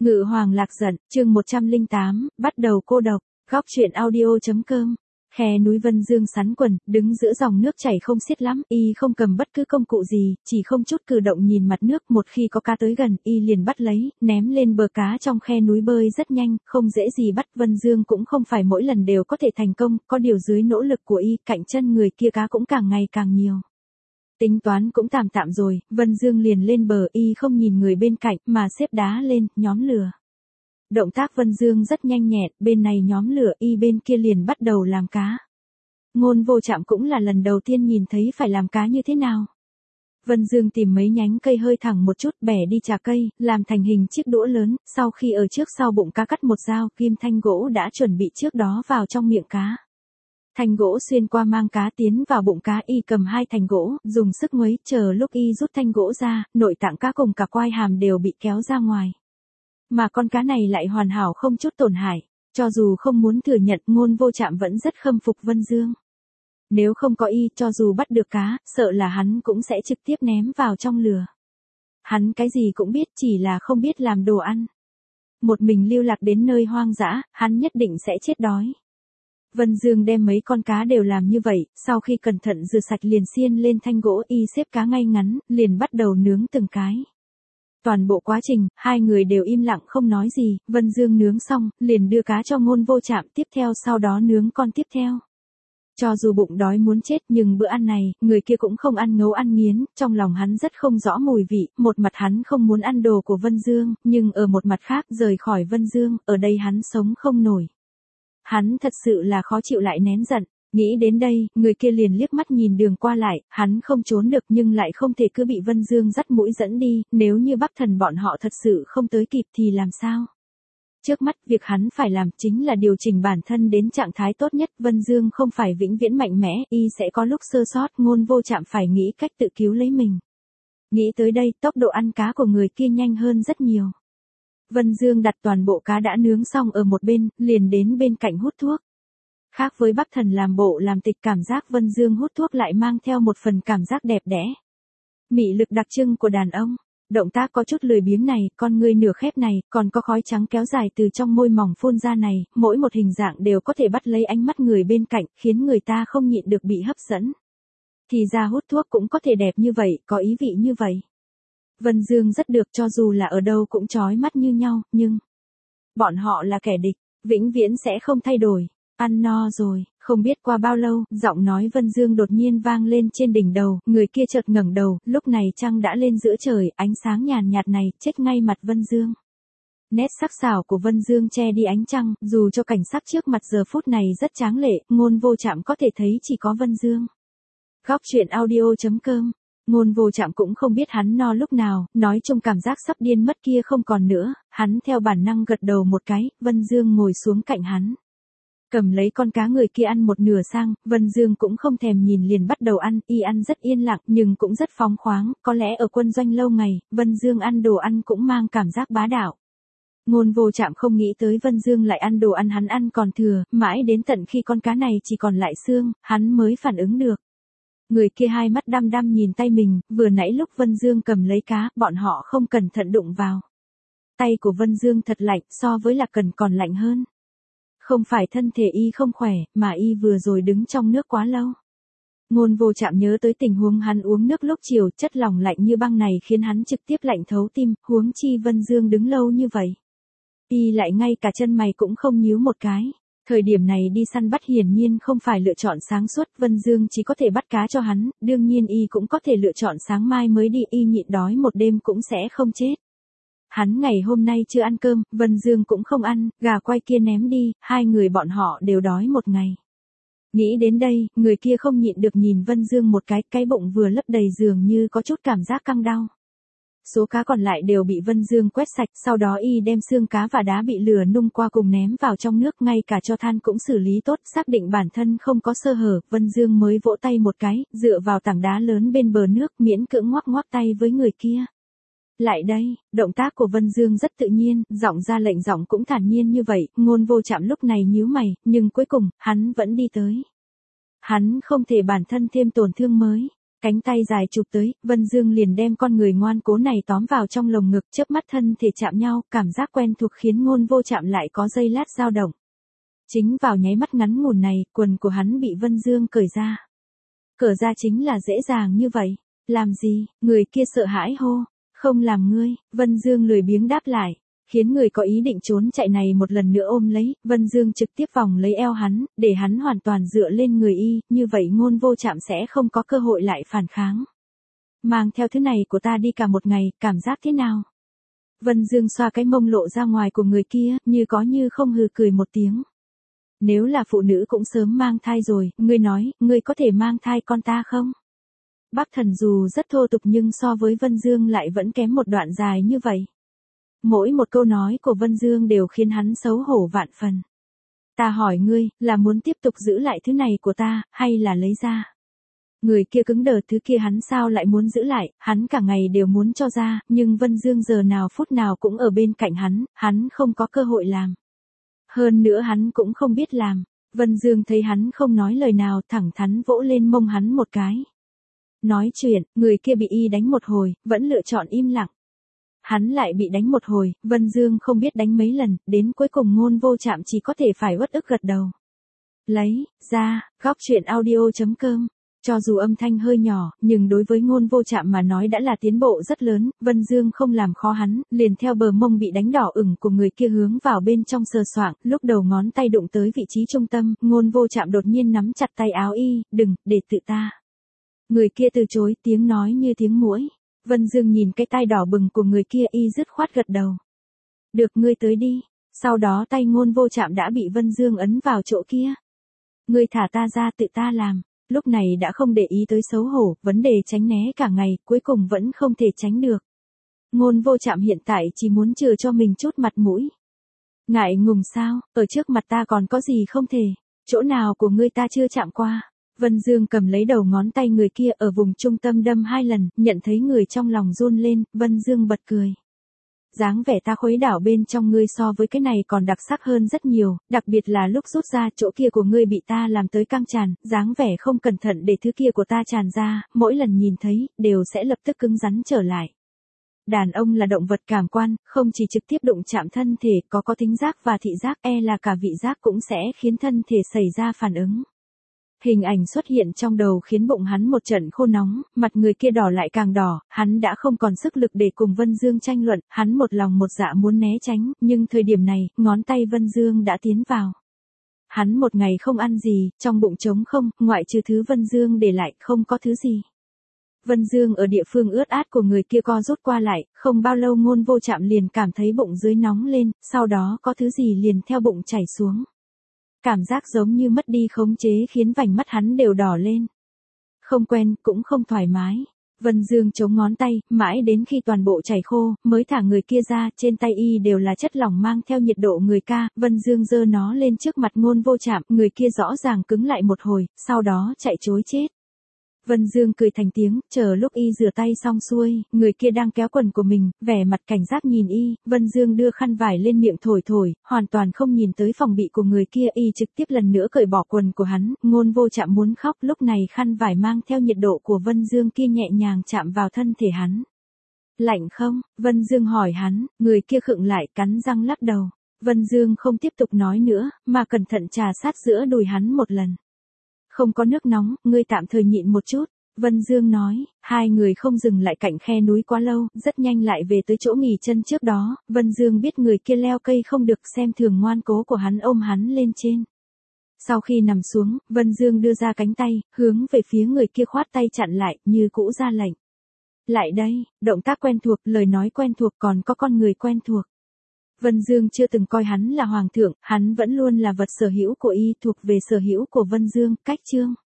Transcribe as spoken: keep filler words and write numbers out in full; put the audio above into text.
Ngự hoàng lạc giận, chương một trăm lẻ tám, bắt đầu cô độc, góc truyện audio.com. Khe núi Vân Dương sắn quần, đứng giữa dòng nước chảy không xiết lắm, y không cầm bất cứ công cụ gì, chỉ không chút cử động nhìn mặt nước, một khi có cá tới gần, y liền bắt lấy, ném lên bờ. Cá trong khe núi bơi rất nhanh, không dễ gì bắt. Vân Dương cũng không phải mỗi lần đều có thể thành công, có điều dưới nỗ lực của y, cạnh chân người kia cá cũng càng ngày càng nhiều. Tính toán cũng tạm tạm rồi, Vân Dương liền lên bờ, y không nhìn người bên cạnh, mà xếp đá lên, nhóm lửa. Động tác Vân Dương rất nhanh nhẹn, bên này nhóm lửa, y bên kia liền bắt đầu làm cá. Ngôn Vô Trạm cũng là lần đầu tiên nhìn thấy phải làm cá như thế nào. Vân Dương tìm mấy nhánh cây hơi thẳng một chút, bẻ đi chà cây, làm thành hình chiếc đũa lớn, sau khi ở trước sau bụng cá cắt một dao, kim thanh gỗ đã chuẩn bị trước đó vào trong miệng cá. Thành gỗ xuyên qua mang cá tiến vào bụng cá, y cầm hai thành gỗ, dùng sức nguấy, chờ lúc y rút thanh gỗ ra, nội tạng cá cùng cả quai hàm đều bị kéo ra ngoài. Mà con cá này lại hoàn hảo không chút tổn hại, cho dù không muốn thừa nhận, Ngôn Vô Trạm vẫn rất khâm phục Vân Dương. Nếu không có y, cho dù bắt được cá, sợ là hắn cũng sẽ trực tiếp ném vào trong lửa. Hắn cái gì cũng biết, chỉ là không biết làm đồ ăn. Một mình lưu lạc đến nơi hoang dã, hắn nhất định sẽ chết đói. Vân Dương đem mấy con cá đều làm như vậy, sau khi cẩn thận rửa sạch liền xiên lên thanh gỗ, y xếp cá ngay ngắn, liền bắt đầu nướng từng cái. Toàn bộ quá trình, hai người đều im lặng không nói gì. Vân Dương nướng xong, liền đưa cá cho Ngôn Vô Trạm, tiếp theo sau đó nướng con tiếp theo. Cho dù bụng đói muốn chết, nhưng bữa ăn này, người kia cũng không ăn ngấu ăn nghiến, trong lòng hắn rất không rõ mùi vị, một mặt hắn không muốn ăn đồ của Vân Dương, nhưng ở một mặt khác, rời khỏi Vân Dương, ở đây hắn sống không nổi. Hắn thật sự là khó chịu lại nén giận. Nghĩ đến đây, người kia liền liếc mắt nhìn đường qua lại, hắn không trốn được nhưng lại không thể cứ bị Vân Dương dắt mũi dẫn đi, nếu như Bắc Thần bọn họ thật sự không tới kịp thì làm sao? Trước mắt, việc hắn phải làm chính là điều chỉnh bản thân đến trạng thái tốt nhất. Vân Dương không phải vĩnh viễn mạnh mẽ, y sẽ có lúc sơ sót, Ngôn Vô Trạm phải nghĩ cách tự cứu lấy mình. Nghĩ tới đây, tốc độ ăn cá của người kia nhanh hơn rất nhiều. Vân Dương đặt toàn bộ cá đã nướng xong ở một bên, liền đến bên cạnh hút thuốc. Khác với Bắc Thần làm bộ làm tịch, cảm giác Vân Dương hút thuốc lại mang theo một phần cảm giác đẹp đẽ. Mị lực đặc trưng của đàn ông, động tác có chút lười biếng này, con ngươi nửa khép này, còn có khói trắng kéo dài từ trong môi mỏng phun ra này, mỗi một hình dạng đều có thể bắt lấy ánh mắt người bên cạnh, khiến người ta không nhịn được bị hấp dẫn. Thì ra hút thuốc cũng có thể đẹp như vậy, có ý vị như vậy. Vân Dương rất được, cho dù là ở đâu cũng chói mắt như nhau, nhưng bọn họ là kẻ địch, vĩnh viễn sẽ không thay đổi. Ăn no rồi, không biết qua bao lâu, giọng nói Vân Dương đột nhiên vang lên trên đỉnh đầu, người kia chợt ngẩng đầu, lúc này trăng đã lên giữa trời, ánh sáng nhàn nhạt này, chết ngay mặt Vân Dương. Nét sắc sảo của Vân Dương che đi ánh trăng, dù cho cảnh sắc trước mặt giờ phút này rất tráng lệ, Ngôn Vô Trạm có thể thấy chỉ có Vân Dương. Góc truyện audio.com. Ngôn Vô Trạm cũng không biết hắn no lúc nào, nói chung cảm giác sắp điên mất kia không còn nữa, hắn theo bản năng gật đầu một cái, Vân Dương ngồi xuống cạnh hắn. Cầm lấy con cá người kia ăn một nửa sang, Vân Dương cũng không thèm nhìn liền bắt đầu ăn, y ăn rất yên lặng nhưng cũng rất phóng khoáng, có lẽ ở quân doanh lâu ngày, Vân Dương ăn đồ ăn cũng mang cảm giác bá đạo. Ngôn Vô Trạm không nghĩ tới Vân Dương lại ăn đồ ăn hắn ăn còn thừa, mãi đến tận khi con cá này chỉ còn lại xương, hắn mới phản ứng được. Người kia hai mắt đăm đăm nhìn tay mình, vừa nãy lúc Vân Dương cầm lấy cá, bọn họ không cẩn thận đụng vào. Tay của Vân Dương thật lạnh, so với Lạc Cần còn lạnh hơn. Không phải thân thể y không khỏe, mà y vừa rồi đứng trong nước quá lâu. Ngôn Vô Trạm nhớ tới tình huống hắn uống nước lúc chiều, chất lỏng lạnh như băng này khiến hắn trực tiếp lạnh thấu tim, huống chi Vân Dương đứng lâu như vậy. Y lại ngay cả chân mày cũng không nhíu một cái. Thời điểm này đi săn bắt hiển nhiên không phải lựa chọn sáng suốt, Vân Dương chỉ có thể bắt cá cho hắn, đương nhiên y cũng có thể lựa chọn sáng mai mới đi, y nhịn đói một đêm cũng sẽ không chết. Hắn ngày hôm nay chưa ăn cơm, Vân Dương cũng không ăn, gà quay kia ném đi, hai người bọn họ đều đói một ngày. Nghĩ đến đây, người kia không nhịn được nhìn Vân Dương một cái, cái bụng vừa lấp đầy dường như có chút cảm giác căng đau. Số cá còn lại đều bị Vân Dương quét sạch, sau đó y đem xương cá và đá bị lửa nung qua cùng ném vào trong nước, ngay cả cho than cũng xử lý tốt, xác định bản thân không có sơ hở, Vân Dương mới vỗ tay một cái, dựa vào tảng đá lớn bên bờ nước, miễn cưỡng ngoắc ngoắc tay với người kia. Lại đây, động tác của Vân Dương rất tự nhiên, giọng ra lệnh giọng cũng thản nhiên như vậy, Ngôn Vô Trạm lúc này nhíu mày, nhưng cuối cùng, hắn vẫn đi tới. Hắn không thể bản thân thêm tổn thương mới. Cánh tay dài chụp tới, Vân Dương liền đem con người ngoan cố này tóm vào trong lồng ngực, chớp mắt thân thể chạm nhau, cảm giác quen thuộc khiến Ngôn Vô Trạm lại có giây lát dao động. Chính vào nháy mắt ngắn ngủn này, quần của hắn bị Vân Dương cởi ra. Cởi ra chính là dễ dàng như vậy. Làm gì? Người kia sợ hãi hô. Không làm ngươi. Vân Dương lười biếng đáp lại. Khiến người có ý định trốn chạy này một lần nữa ôm lấy, Vân Dương trực tiếp vòng lấy eo hắn, để hắn hoàn toàn dựa lên người y, như vậy Ngôn Vô Trạm sẽ không có cơ hội lại phản kháng. Mang theo thứ này của ta đi cả một ngày, cảm giác thế nào? Vân Dương xoa cái mông lộ ra ngoài của người kia, như có như không hừ cười một tiếng. Nếu là phụ nữ cũng sớm mang thai rồi, ngươi nói, ngươi có thể mang thai con ta không? Bác Thần dù rất thô tục nhưng so với Vân Dương lại vẫn kém một đoạn dài như vậy. Mỗi một câu nói của Vân Dương đều khiến hắn xấu hổ vạn phần. Ta hỏi ngươi, là muốn tiếp tục giữ lại thứ này của ta, hay là lấy ra? Người kia cứng đờ, thứ kia hắn sao lại muốn giữ lại, hắn cả ngày đều muốn cho ra, nhưng Vân Dương giờ nào phút nào cũng ở bên cạnh hắn, hắn không có cơ hội làm. Hơn nữa hắn cũng không biết làm. Vân Dương thấy hắn không nói lời nào, thẳng thắn vỗ lên mông hắn một cái. Nói chuyện, người kia bị y đánh một hồi, vẫn lựa chọn im lặng. Hắn lại bị đánh một hồi, Vân Dương không biết đánh mấy lần, đến cuối cùng Ngôn Vô Trạm chỉ có thể phải uất ức gật đầu. Lấy, ra, góc truyện audio chấm com. Cho dù âm thanh hơi nhỏ, nhưng đối với Ngôn Vô Trạm mà nói đã là tiến bộ rất lớn, Vân Dương không làm khó hắn, liền theo bờ mông bị đánh đỏ ửng của người kia hướng vào bên trong sờ soạng, lúc đầu ngón tay đụng tới vị trí trung tâm, Ngôn Vô Trạm đột nhiên nắm chặt tay áo y, đừng, để tự ta. Người kia từ chối, tiếng nói như tiếng muỗi. Vân Dương nhìn cái tai đỏ bừng của người kia, y dứt khoát gật đầu. Được, ngươi tới đi. Sau đó tay Ngôn Vô Trạm đã bị Vân Dương ấn vào chỗ kia. Ngươi thả ta ra, tự ta làm. Lúc này đã không để ý tới xấu hổ, vấn đề tránh né cả ngày, cuối cùng vẫn không thể tránh được. Ngôn Vô Trạm hiện tại chỉ muốn chừa cho mình chút mặt mũi. Ngại ngùng sao, ở trước mặt ta còn có gì không thể, chỗ nào của ngươi ta chưa chạm qua. Vân Dương cầm lấy đầu ngón tay người kia ở vùng trung tâm đâm hai lần, nhận thấy người trong lòng run lên, Vân Dương bật cười. Dáng vẻ ta khuấy đảo bên trong ngươi so với cái này còn đặc sắc hơn rất nhiều, đặc biệt là lúc rút ra chỗ kia của ngươi bị ta làm tới căng tràn, dáng vẻ không cẩn thận để thứ kia của ta tràn ra, mỗi lần nhìn thấy, đều sẽ lập tức cứng rắn trở lại. Đàn ông là động vật cảm quan, không chỉ trực tiếp đụng chạm thân thể, có có thính giác và thị giác, e là cả vị giác cũng sẽ khiến thân thể xảy ra phản ứng. Hình ảnh xuất hiện trong đầu khiến bụng hắn một trận khô nóng, mặt người kia đỏ lại càng đỏ, hắn đã không còn sức lực để cùng Vân Dương tranh luận, hắn một lòng một dạ muốn né tránh, nhưng thời điểm này, ngón tay Vân Dương đã tiến vào. Hắn một ngày không ăn gì, trong bụng trống không, ngoại trừ thứ Vân Dương để lại, không có thứ gì. Vân Dương ở địa phương ướt át của người kia co rút qua lại, không bao lâu Ngôn Vô Trạm liền cảm thấy bụng dưới nóng lên, sau đó có thứ gì liền theo bụng chảy xuống. Cảm giác giống như mất đi khống chế khiến vành mắt hắn đều đỏ lên. Không quen, cũng không thoải mái. Vân Dương chống ngón tay, mãi đến khi toàn bộ chảy khô, mới thả người kia ra, trên tay y đều là chất lỏng mang theo nhiệt độ người ca, Vân Dương giơ nó lên trước mặt Ngôn Vô Trạm, người kia rõ ràng cứng lại một hồi, sau đó chạy trối chết. Vân Dương cười thành tiếng, chờ lúc y rửa tay xong xuôi, người kia đang kéo quần của mình, vẻ mặt cảnh giác nhìn y, Vân Dương đưa khăn vải lên miệng thổi thổi, hoàn toàn không nhìn tới phòng bị của người kia, y trực tiếp lần nữa cởi bỏ quần của hắn, Ngôn Vô Trạm muốn khóc, lúc này khăn vải mang theo nhiệt độ của Vân Dương kia nhẹ nhàng chạm vào thân thể hắn. Lạnh không? Vân Dương hỏi hắn, người kia khựng lại, cắn răng lắc đầu. Vân Dương không tiếp tục nói nữa, mà cẩn thận trà sát giữa đùi hắn một lần. Không có nước nóng, ngươi tạm thời nhịn một chút, Vân Dương nói, hai người không dừng lại cạnh khe núi quá lâu, rất nhanh lại về tới chỗ nghỉ chân trước đó, Vân Dương biết người kia leo cây không được, xem thường ngoan cố của hắn, ôm hắn lên trên. Sau khi nằm xuống, Vân Dương đưa ra cánh tay, hướng về phía người kia khoát tay chặn lại, như cũ ra lệnh. Lại đây, động tác quen thuộc, lời nói quen thuộc, còn có con người quen thuộc. Vân Dương chưa từng coi hắn là hoàng thượng, hắn vẫn luôn là vật sở hữu của y, thuộc về sở hữu của Vân Dương, cách chương.